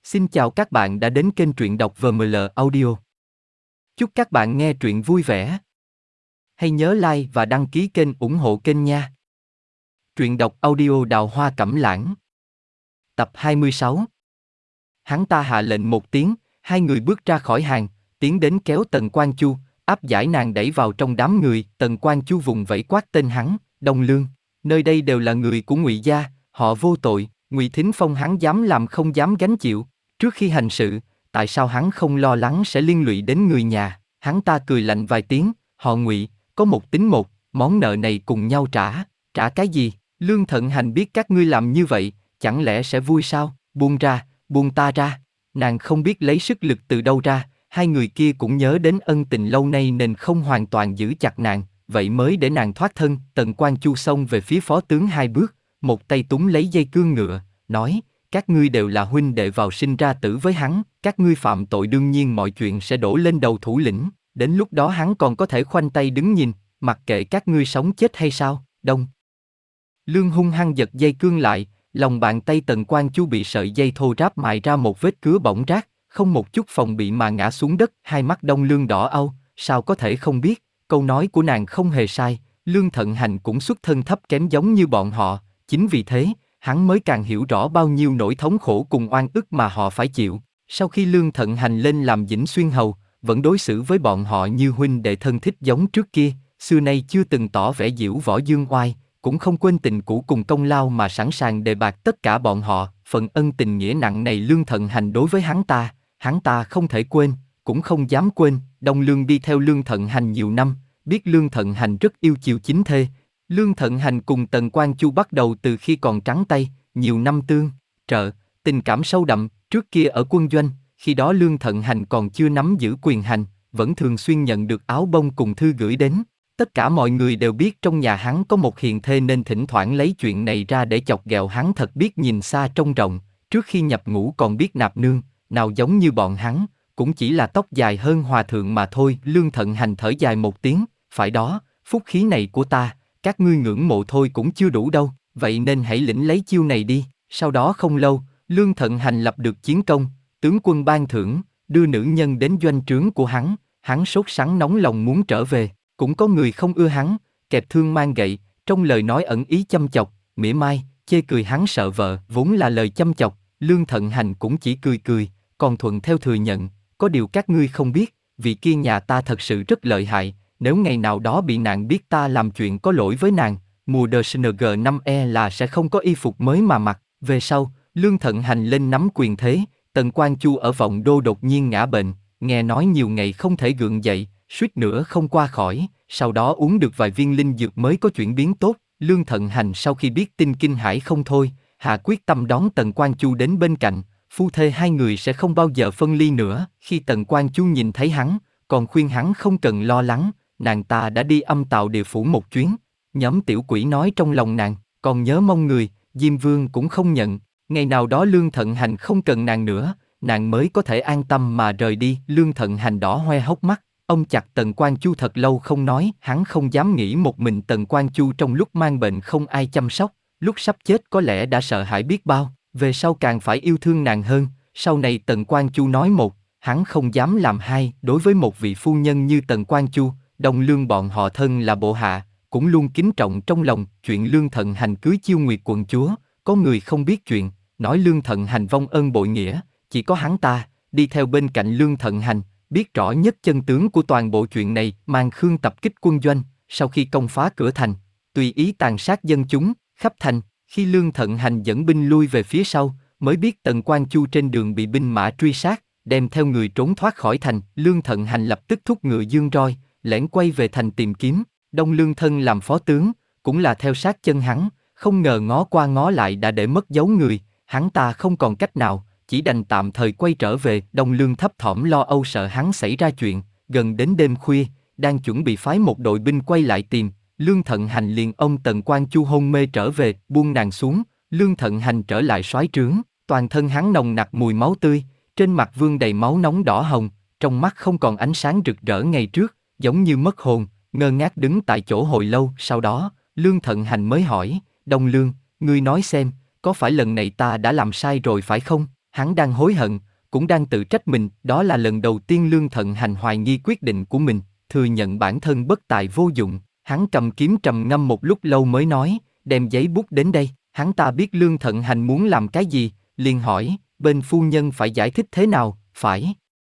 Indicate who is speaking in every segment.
Speaker 1: Xin chào các bạn đã đến kênh truyện đọc VML Audio. Chúc các bạn nghe truyện vui vẻ. Hãy nhớ like và đăng ký kênh ủng hộ kênh nha. Truyện đọc audio Đào Hoa Cẩm Lãng. Tập 26. Hắn ta hạ lệnh một tiếng, hai người bước ra khỏi hàng, tiến đến kéo Tần Quan Chu, áp giải nàng đẩy vào trong đám người. Tần Quan Chu vùng vẫy quát tên hắn, Đông Lương. Nơi đây đều là người của Ngụy gia, họ vô tội, Ngụy Thính Phong hắn dám làm không dám gánh chịu. Trước khi hành sự, tại sao hắn không lo lắng sẽ liên lụy đến người nhà? Hắn ta cười lạnh vài tiếng, họ Ngụy, có một tính một, món nợ này cùng nhau trả. Trả cái gì? Lương Thận Hành biết các ngươi làm như vậy, chẳng lẽ sẽ vui sao? Buông ra, buông ta ra. Nàng không biết lấy sức lực từ đâu ra, hai người kia cũng nhớ đến ân tình lâu nay nên không hoàn toàn giữ chặt nàng, vậy mới để nàng thoát thân. Tần Quan Chu xông về phía phó tướng hai bước, một tay túm lấy dây cương ngựa, nói: các ngươi đều là huynh đệ vào sinh ra tử với hắn, các ngươi phạm tội đương nhiên mọi chuyện sẽ đổ lên đầu thủ lĩnh, đến lúc đó hắn còn có thể khoanh tay đứng nhìn, mặc kệ các ngươi sống chết hay sao? Đông Lương hung hăng giật dây cương lại, lòng bàn tay Tần Quan Chu bị sợi dây thô ráp mài ra một vết cứa bỏng rát, không một chút phòng bị mà ngã xuống đất. Hai mắt Đông Lương đỏ au, sao có thể không biết? Câu nói của nàng không hề sai, Lương Thận Hành cũng xuất thân thấp kém giống như bọn họ, chính vì thế hắn mới càng hiểu rõ bao nhiêu nỗi thống khổ cùng oan ức mà họ phải chịu. Sau khi Lương Thận Hành lên làm Dĩnh Xuyên hầu, vẫn đối xử với bọn họ như huynh đệ thân thích giống trước kia, xưa nay chưa từng tỏ vẻ diễu võ dương oai, cũng không quên tình cũ cùng công lao mà sẵn sàng đề bạc tất cả bọn họ. Phần ân tình nghĩa nặng này Lương Thận Hành đối với hắn ta không thể quên, cũng không dám quên. Đông Lương đi theo Lương Thận Hành nhiều năm, biết Lương Thận Hành rất yêu chiều chính thê. Lương Thận Hành cùng Tần Quan Chu bắt đầu từ khi còn trắng tay, nhiều năm tương trợ, tình cảm sâu đậm. Trước kia ở quân doanh, khi đó Lương Thận Hành còn chưa nắm giữ quyền hành, vẫn thường xuyên nhận được áo bông cùng thư gửi đến. Tất cả mọi người đều biết trong nhà hắn có một hiền thê nên thỉnh thoảng lấy chuyện này ra để chọc ghẹo hắn. Thật biết nhìn xa trông rộng, trước khi nhập ngũ còn biết nạp nương, nào giống như bọn hắn, cũng chỉ là tóc dài hơn hòa thượng mà thôi. Lương Thận Hành thở dài một tiếng, phải đó, phúc khí này của ta, các ngươi ngưỡng mộ thôi cũng chưa đủ đâu, vậy nên hãy lĩnh lấy chiêu này đi. Sau đó không lâu, Lương Thận Hành lập được chiến công, tướng quân ban thưởng, đưa nữ nhân đến doanh trướng của hắn sốt sắng nóng lòng muốn trở về. Cũng có người không ưa hắn, kẹp thương mang gậy, trong lời nói ẩn ý châm chọc, mỉa mai, chê cười hắn sợ vợ, vốn là lời châm chọc. Lương Thận Hành cũng chỉ cười cười, còn thuận theo thừa nhận, có điều các ngươi không biết, vị kia nhà ta thật sự rất lợi hại, nếu ngày nào đó bị nàng biết ta làm chuyện có lỗi với nàng, mùa đời SNG5E là sẽ không có y phục mới mà mặc. Về sau, Lương Thận Hành lên nắm quyền thế, Tần Quan Chu ở Vọng Đô đột nhiên ngã bệnh, nghe nói nhiều ngày không thể gượng dậy, suýt nữa không qua khỏi, sau đó uống được vài viên linh dược mới có chuyển biến tốt. Lương Thận Hành sau khi biết tin kinh hãi không thôi, hạ quyết tâm đón Tần Quan Chu đến bên cạnh, phu thê hai người sẽ không bao giờ phân ly nữa. Khi Tần Quan Chu nhìn thấy hắn, còn khuyên hắn không cần lo lắng, nàng ta đã đi âm tào địa phủ một chuyến. Nhóm tiểu quỷ nói trong lòng nàng, còn nhớ mong người, Diêm Vương cũng không nhận, ngày nào đó Lương Thận Hành không cần nàng nữa, nàng mới có thể an tâm mà rời đi. Lương Thận Hành đỏ hoe hốc mắt, ông chặt Tần Quan Chu thật lâu không nói, hắn không dám nghĩ một mình Tần Quan Chu trong lúc mang bệnh không ai chăm sóc, lúc sắp chết có lẽ đã sợ hãi biết bao, về sau càng phải yêu thương nàng hơn. Sau này Tần Quan Chu nói một, hắn không dám làm hai. Đối với một vị phu nhân như Tần Quan Chu, Đông Lương bọn họ thân là bộ hạ, cũng luôn kính trọng trong lòng. Chuyện Lương Thận Hành cưới Chiêu Nguyệt quận chúa, có người không biết chuyện, nói Lương Thận Hành vong ơn bội nghĩa, chỉ có hắn ta đi theo bên cạnh Lương Thận Hành, biết rõ nhất chân tướng của toàn bộ chuyện này. Mang Khương tập kích quân doanh, sau khi công phá cửa thành, tùy ý tàn sát dân chúng khắp thành. Khi Lương Thận Hành dẫn binh lui về phía sau, mới biết Tần Quan Chu trên đường bị binh mã truy sát, đem theo người trốn thoát khỏi thành. Lương Thận Hành lập tức thúc ngựa dương roi, lẻn quay về thành tìm kiếm. Đông Lương thân làm phó tướng, cũng là theo sát chân hắn, không ngờ ngó qua ngó lại đã để mất dấu người. Hắn ta không còn cách nào, chỉ đành tạm thời quay trở về. Đông Lương thấp thỏm lo âu sợ hắn xảy ra chuyện, gần đến đêm khuya, đang chuẩn bị phái một đội binh quay lại tìm. Lương Thận Hành liền ôm Tần Quan Chu hôn mê trở về, buông nàng xuống. Lương Thận Hành trở lại soái trướng, toàn thân hắn nồng nặc mùi máu tươi, trên mặt vương đầy máu nóng đỏ hồng, trong mắt không còn ánh sáng rực rỡ ngày trước, giống như mất hồn, ngơ ngác đứng tại chỗ hồi lâu. Sau đó, Lương Thận Hành mới hỏi, Đông Lương, ngươi nói xem, có phải lần này ta đã làm sai rồi phải không? Hắn đang hối hận, cũng đang tự trách mình, đó là lần đầu tiên Lương Thận Hành hoài nghi quyết định của mình, thừa nhận bản thân bất tài vô dụng. Hắn cầm kiếm trầm ngâm một lúc lâu mới nói, đem giấy bút đến đây. Hắn ta biết Lương Thận Hành muốn làm cái gì, liền hỏi, bên phu nhân phải giải thích thế nào, phải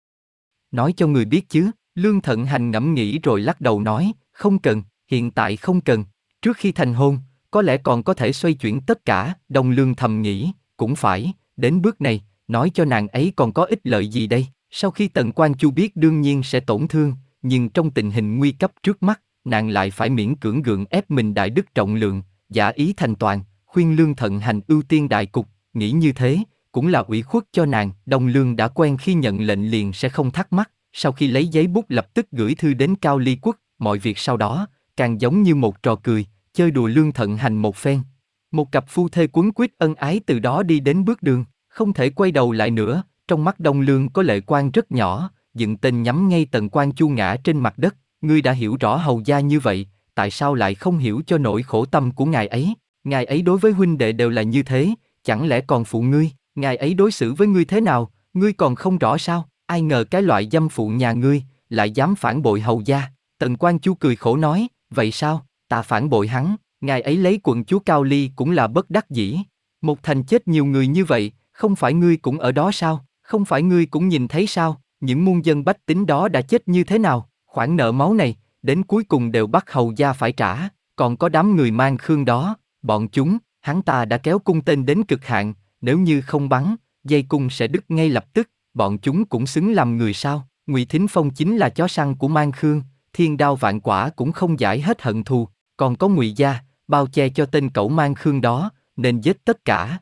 Speaker 1: nói cho người biết chứ. Lương Thận Hành ngẫm nghĩ rồi lắc đầu nói, không cần, hiện tại không cần. Trước khi thành hôn, có lẽ còn có thể xoay chuyển tất cả. Đông Lương thầm nghĩ, cũng phải, đến bước này, nói cho nàng ấy còn có ích lợi gì đây. Sau khi Tần Quan Chu biết đương nhiên sẽ tổn thương, nhưng trong tình hình nguy cấp trước mắt, nàng lại phải miễn cưỡng gượng ép mình đại đức trọng lượng, giả ý thành toàn, khuyên Lương Thận Hành ưu tiên đại cục. Nghĩ như thế, cũng là ủy khuất cho nàng. Đông Lương đã quen khi nhận lệnh liền sẽ không thắc mắc. Sau khi lấy giấy bút lập tức gửi thư đến Cao Ly Quốc, mọi việc sau đó, càng giống như một trò cười, chơi đùa Lương Thận Hành một phen. Một cặp phu thê quấn quýt ân ái từ đó đi đến bước đường, không thể quay đầu lại nữa. Trong mắt Đông Lương có lệ quan rất nhỏ, dựng tên nhắm ngay Tần Quan Chu ngã trên mặt đất. Ngươi đã hiểu rõ hầu gia như vậy, tại sao lại không hiểu cho nỗi khổ tâm của ngài ấy? Ngài ấy đối với huynh đệ đều là như thế, chẳng lẽ còn phụ ngươi? Ngài ấy đối xử với ngươi thế nào, ngươi còn không rõ sao? Ai ngờ cái loại dâm phụ nhà ngươi, lại dám phản bội hầu gia. Tần Quan Chu cười khổ nói, vậy sao, ta phản bội hắn, ngài ấy lấy quận chúa Cao Ly cũng là bất đắc dĩ. Một thành chết nhiều người như vậy, không phải ngươi cũng ở đó sao, không phải ngươi cũng nhìn thấy sao, những muôn dân bách tính đó đã chết như thế nào, khoản nợ máu này, đến cuối cùng đều bắt hầu gia phải trả, còn có đám người mang khương đó, bọn chúng, hắn ta đã kéo cung tên đến cực hạn, nếu như không bắn, dây cung sẽ đứt ngay lập tức. Bọn chúng cũng xứng làm người sao? Ngụy Thính Phong chính là chó săn của Mang Khương, thiên đao vạn quả cũng không giải hết hận thù. Còn có Ngụy gia, bao che cho tên cẩu Mang Khương đó, nên giết tất cả.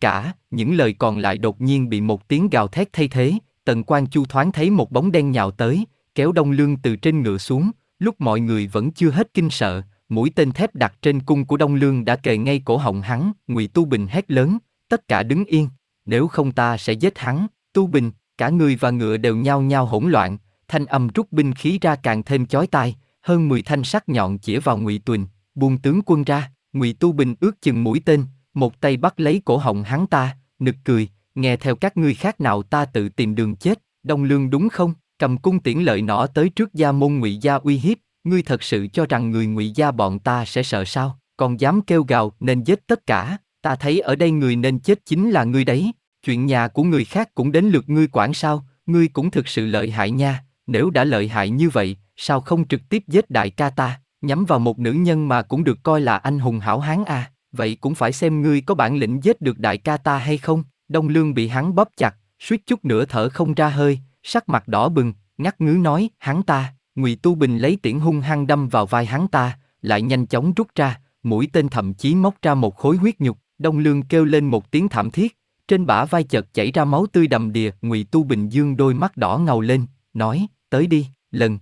Speaker 1: Những lời còn lại đột nhiên bị một tiếng gào thét thay thế. Tần Quan Chu thoáng thấy một bóng đen nhào tới, kéo Đông Lương từ trên ngựa xuống. Lúc mọi người vẫn chưa hết kinh sợ, mũi tên thép đặt trên cung của Đông Lương đã kề ngay cổ họng hắn. Ngụy Tu Bình hét lớn, tất cả đứng yên, nếu không ta sẽ giết hắn. Tu Bình, cả người và ngựa đều nhao nhao hỗn loạn, thanh âm rút binh khí ra càng thêm chói tai, hơn 10 thanh sắc nhọn chĩa vào Ngụy Tuỳnh, buông tướng quân ra. Ngụy Tu Bình ước chừng mũi tên, một tay bắt lấy cổ họng hắn ta, nực cười, nghe theo các ngươi khác nào ta tự tìm đường chết. Đông Lương đúng không? Cầm cung tiễn lợi nỏ tới trước gia môn Ngụy gia uy hiếp, ngươi thật sự cho rằng người Ngụy gia bọn ta sẽ sợ sao? Còn dám kêu gào nên giết tất cả, ta thấy ở đây người nên chết chính là ngươi đấy. Chuyện nhà của người khác cũng đến lượt ngươi quản sao? Ngươi cũng thực sự lợi hại nha. Nếu đã lợi hại như vậy, sao không trực tiếp giết đại ca ta? Nhắm vào một nữ nhân mà cũng được coi là anh hùng hảo hán à? Vậy cũng phải xem ngươi có bản lĩnh giết được đại ca ta hay không? Đông Lương bị hắn bóp chặt, suýt chút nữa thở không ra hơi, sắc mặt đỏ bừng, ngắt ngứ nói, hắn ta. Ngụy Tu Bình lấy tiễn hung hăng đâm vào vai hắn ta, lại nhanh chóng rút ra, mũi tên thậm chí móc ra một khối huyết nhục. Đông Lương kêu lên một tiếng thảm thiết, trên bả vai chợt chảy ra máu tươi đầm đìa. Ngụy Tu Bình dương đôi mắt đỏ ngầu lên, nói, tới đi. Lần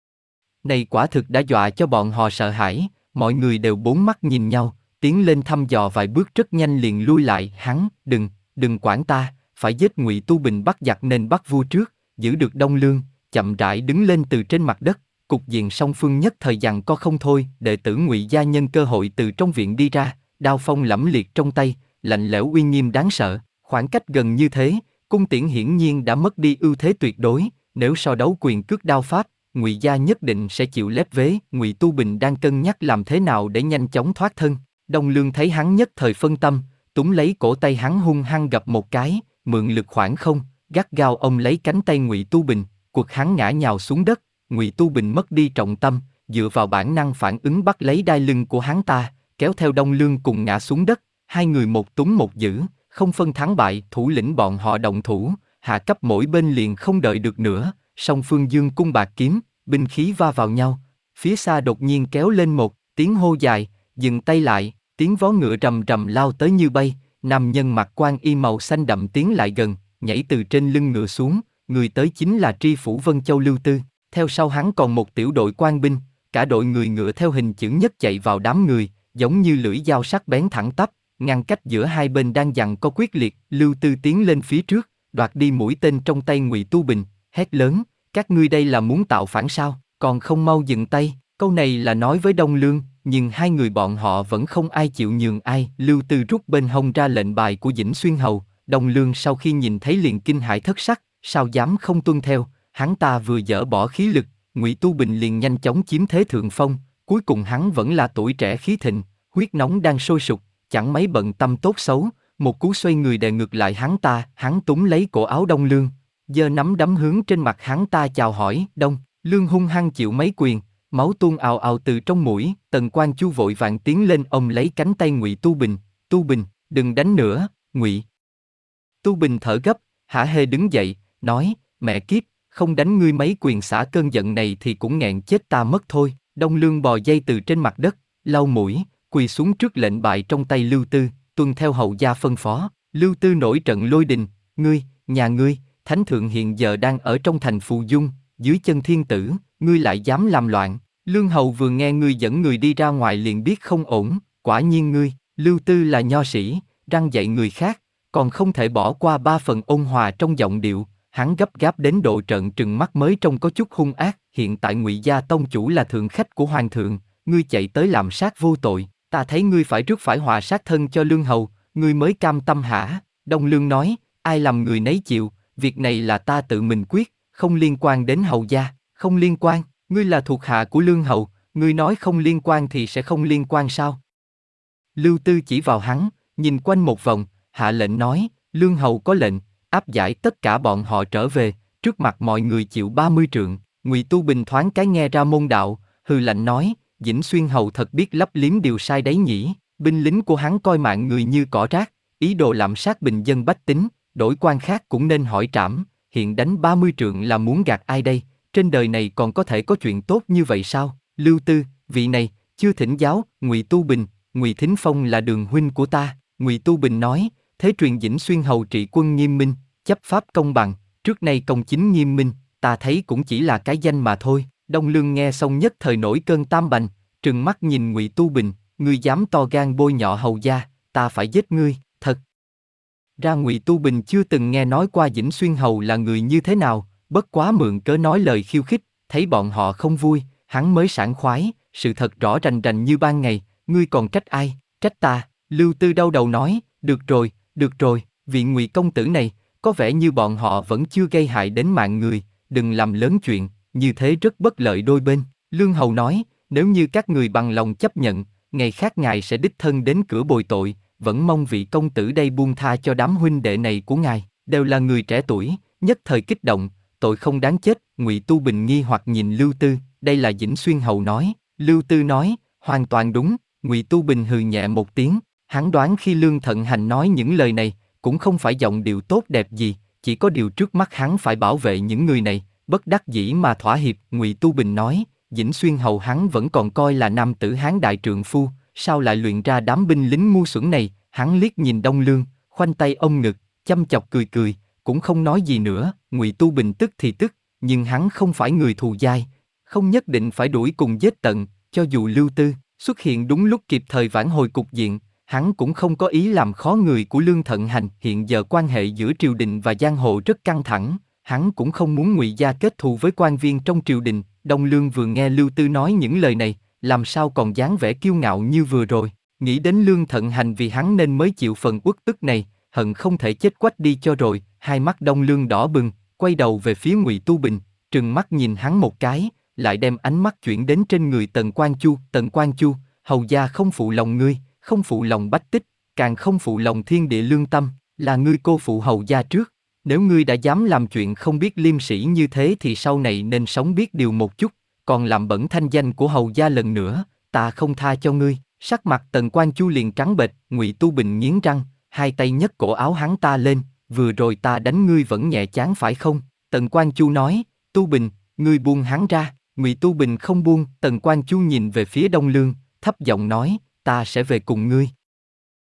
Speaker 1: này quả thực đã dọa cho bọn họ sợ hãi, mọi người đều bốn mắt nhìn nhau, tiến lên thăm dò vài bước rất nhanh liền lui lại. Hắn, đừng quản ta, phải giết Ngụy Tu Bình bắt giặc nên bắt vua trước, giữ được Đông Lương, chậm rãi đứng lên từ trên mặt đất. Cục diện song phương nhất thời giằng co không thôi. Đệ tử Ngụy gia nhân cơ hội từ trong viện đi ra, đao phong lẫm liệt trong tay, lạnh lẽo uy nghiêm đáng sợ. Khoảng cách gần như thế, cung tiễn hiển nhiên đã mất đi ưu thế tuyệt đối. Nếu so đấu quyền cước đao pháp, Ngụy gia nhất định sẽ chịu lép vế. Ngụy Tu Bình đang cân nhắc làm thế nào để nhanh chóng thoát thân. Đông Lương thấy hắn nhất thời phân tâm, túm lấy cổ tay hắn hung hăng gập một cái, mượn lực khoảng không, gắt gao ôm lấy cánh tay Ngụy Tu Bình, quật hắn ngã nhào xuống đất. Ngụy Tu Bình mất đi trọng tâm, dựa vào bản năng phản ứng bắt lấy đai lưng của hắn ta, kéo theo Đông Lương cùng ngã xuống đất. Hai người một túm một giữ, không phân thắng bại. Thủ lĩnh bọn họ động thủ, hạ cấp mỗi bên liền không đợi được nữa, song phương dương cung bạc kiếm, binh khí va vào nhau. Phía xa đột nhiên kéo lên một tiếng hô dài, dừng tay lại, tiếng vó ngựa rầm rầm lao tới như bay. Nam nhân mặc quan y màu xanh đậm tiến lại gần, nhảy từ trên lưng ngựa xuống, người tới chính là tri phủ Vân Châu Lưu Tư. Theo sau hắn còn một tiểu đội quan binh, cả đội người ngựa theo hình chữ nhất chạy vào đám người, giống như lưỡi dao sắc bén thẳng tắp, ngăn cách giữa hai bên đang giằng co quyết liệt. Lưu Tư tiến lên phía trước, đoạt đi mũi tên trong tay Ngụy Tu Bình, hét lớn, các ngươi đây là muốn tạo phản sao, còn không mau dừng tay. Câu này là nói với Đông Lương, nhưng hai người bọn họ vẫn không ai chịu nhường ai. Lưu Tư rút bên hông ra lệnh bài của Dĩnh Xuyên Hầu, Đông Lương sau khi nhìn thấy liền kinh hãi thất sắc, sao dám không tuân theo, hắn ta vừa dỡ bỏ khí lực, Ngụy Tu Bình liền nhanh chóng chiếm thế thượng phong, cuối cùng hắn vẫn là tuổi trẻ khí thịnh, huyết nóng đang sôi sục, chẳng mấy bận tâm tốt xấu, một cú xoay người đè ngược lại hắn túm lấy cổ áo Đông Lương, giơ nắm đấm hướng trên mặt hắn ta chào hỏi. Đông Lương hung hăng chịu mấy quyền, máu tuôn ào ào từ trong mũi. Tần Quan Chu vội vàng tiến lên ôm lấy cánh tay Ngụy Tu Bình. Tu Bình, đừng đánh nữa. Ngụy Tu Bình thở gấp, hả hê đứng dậy, nói, mẹ kiếp, không đánh ngươi mấy quyền xả cơn giận này thì cũng nghẹn chết ta mất thôi. Đông Lương bò dây từ trên mặt đất, lau mũi, quỳ xuống trước lệnh bại trong tay Lưu Tư, tuân theo hầu gia phân phó. Lưu Tư nổi trận lôi đình, nhà ngươi, thánh thượng hiện giờ đang ở trong thành Phù Dung, dưới chân thiên tử, ngươi lại dám làm loạn. Lương hầu vừa nghe ngươi dẫn người đi ra ngoài liền biết không ổn, quả nhiên ngươi, Lưu Tư là nho sĩ, răn dạy người khác, còn không thể bỏ qua ba phần ôn hòa trong giọng điệu. Hắn gấp gáp đến độ trợn trừng mắt mới trông có chút hung ác. Hiện tại Ngụy gia tông chủ là thượng khách của hoàng thượng, ngươi chạy tới làm sát vô tội, ta thấy ngươi phải rước phải họa sát thân cho Lương hầu, ngươi mới cam tâm hả? Đông Lương nói, ai làm người nấy chịu, việc này là ta tự mình quyết, không liên quan đến hầu gia. Không liên quan? Ngươi là thuộc hạ của Lương hầu, ngươi nói không liên quan thì sẽ không liên quan sao? Lưu Tư chỉ vào hắn, nhìn quanh một vòng, hạ lệnh nói, Lương hầu có lệnh, áp giải tất cả bọn họ trở về, trước mặt mọi người chịu 30 trượng. Ngụy Tu Bình thoáng cái nghe ra môn đạo, hừ lạnh nói, Dĩnh Xuyên hầu thật biết lấp liếm điều sai đấy nhỉ. Binh lính của hắn coi mạng người như cỏ rác, ý đồ lạm sát bình dân bách tính, đổi quan khác cũng nên hỏi trảm. Hiện đánh 30 trượng là muốn gạt ai đây? Trên đời này còn có thể có chuyện tốt như vậy sao? Lưu Tư, vị này chưa thỉnh giáo. Ngụy Tu Bình, Ngụy Thính Phong là đường huynh của ta. Ngụy Tu Bình nói, thế truyền Dĩnh Xuyên hầu trị quân nghiêm minh, chấp pháp công bằng, trước nay công chính nghiêm minh, ta thấy cũng chỉ là cái danh mà thôi. Đông Lương nghe xong nhất thời nổi cơn tam bành, trừng mắt nhìn Ngụy Tu Bình, ngươi dám to gan bôi nhọ hầu gia, ta phải giết ngươi. Thật ra Ngụy Tu Bình chưa từng nghe nói qua Dĩnh Xuyên hầu là người như thế nào, bất quá mượn cớ nói lời khiêu khích, thấy bọn họ không vui, hắn mới sảng khoái, sự thật rõ rành rành như ban ngày, ngươi còn trách ai? Trách ta. Lưu Tư đau đầu nói, được rồi, vị Ngụy công tử này, có vẻ như bọn họ vẫn chưa gây hại đến mạng người, đừng làm lớn chuyện, như thế rất bất lợi đôi bên. Lương hầu nói, nếu như các người bằng lòng chấp nhận, ngày khác ngài sẽ đích thân đến cửa bồi tội, vẫn mong vị công tử đây buông tha cho đám huynh đệ này của ngài, đều là người trẻ tuổi, nhất thời kích động, tội không đáng chết. Ngụy Tu Bình nghi hoặc nhìn Lưu Tư, đây là Dĩnh Xuyên hầu nói. Lưu Tư nói, hoàn toàn đúng. Ngụy Tu Bình hừ nhẹ một tiếng, hắn đoán khi Lương Thận Hành nói những lời này, cũng không phải giọng điệu tốt đẹp gì, chỉ có điều trước mắt hắn phải bảo vệ những người này, bất đắc dĩ mà thỏa hiệp. Ngụy Tu Bình nói, Dĩnh Xuyên hầu hắn vẫn còn coi là nam tử hán đại trượng phu, sao lại luyện ra đám binh lính ngu xuẩn này? Hắn liếc nhìn Đông Lương, khoanh tay ôm ngực, chăm chọc cười, cũng không nói gì nữa. Ngụy Tu Bình tức thì tức, nhưng hắn không phải người thù dai, không nhất định phải đuổi cùng giết tận. Cho dù Lưu Tư xuất hiện đúng lúc kịp thời vãn hồi cục diện, hắn cũng không có ý làm khó người của Lương Thận Hành. Hiện giờ quan hệ giữa triều đình và giang hồ rất căng thẳng, hắn cũng không muốn Ngụy gia kết thù với quan viên trong triều đình. Đông Lương vừa nghe Lưu Tư nói những lời này, làm sao còn dáng vẻ kiêu ngạo như vừa rồi, nghĩ đến Lương Thận Hành vì hắn nên mới chịu phần uất ức này, hận không thể chết quách đi cho rồi. Hai mắt Đông Lương đỏ bừng, quay đầu về phía Ngụy Tu Bình, trừng mắt nhìn hắn một cái, lại đem ánh mắt chuyển đến trên người Tần Quan Chu. Tần Quan Chu, hầu gia không phụ lòng ngươi, không phụ lòng bách tích, càng không phụ lòng thiên địa lương tâm, là ngươi cô phụ hầu gia trước. Nếu ngươi đã dám làm chuyện không biết liêm sỉ như thế thì sau này nên sống biết điều một chút, còn làm bẩn thanh danh của hầu gia lần nữa, ta không tha cho ngươi. Sắc mặt Tần Quan Chu liền trắng bệch. Ngụy Tu Bình nghiến răng, hai tay nhấc cổ áo hắn ta lên, vừa rồi ta đánh ngươi vẫn nhẹ chán phải không? Tần Quan Chu nói, Tu Bình, ngươi buông hắn ra. Ngụy Tu Bình không buông. Tần Quan Chu nhìn về phía Đông Lương, thấp giọng nói, ta sẽ về cùng ngươi.